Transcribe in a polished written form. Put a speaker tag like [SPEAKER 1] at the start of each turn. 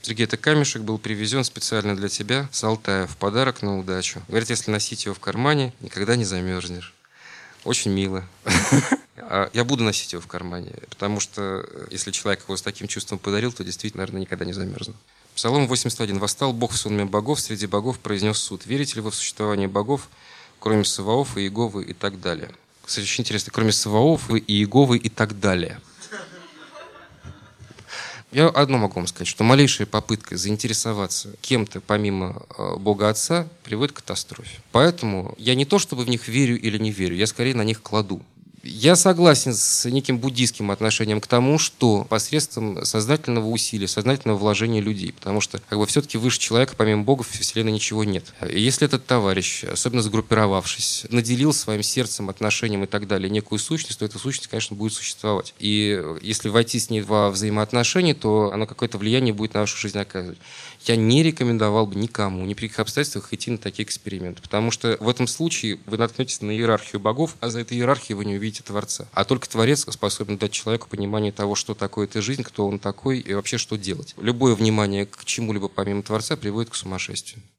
[SPEAKER 1] Сергей, это камешек был привезен специально для тебя с Алтая в подарок на удачу. Говорит, если носить его в кармане, никогда не замерзнешь. Очень мило. Я буду носить его в кармане, потому что если человек его с таким чувством подарил, то действительно, наверное, никогда не замерзну. Псалом 81. «Восстал Бог в сонме богов, среди богов произнес суд. Верите ли вы в существование богов, кроме Саваофа, Иеговы и так далее?» Кстати, очень интересно, кроме Саваофа, Иеговы и так далее. Я одно могу вам сказать, что малейшая попытка заинтересоваться кем-то помимо Бога Отца приводит к катастрофе. Поэтому я не то чтобы в них верю или не верю, я скорее на них кладу. Я согласен с неким буддийским отношением к тому, что посредством сознательного усилия, сознательного вложения людей, потому что все-таки выше человека, помимо Бога, в Вселенной ничего нет. И если этот товарищ, особенно сгруппировавшись, наделил своим сердцем, отношением и так далее некую сущность, то эта сущность, конечно, будет существовать. И если войти с ней во взаимоотношения, то оно какое-то влияние будет на вашу жизнь оказывать. Я не рекомендовал бы никому, ни при каких обстоятельствах идти на такие эксперименты, потому что в этом случае вы наткнетесь на иерархию богов, а за этой иерархией вы не увидите Творца. А только Творец способен дать человеку понимание того, что такое эта жизнь, кто он такой и вообще что делать. Любое внимание к чему-либо помимо Творца приводит к сумасшествию.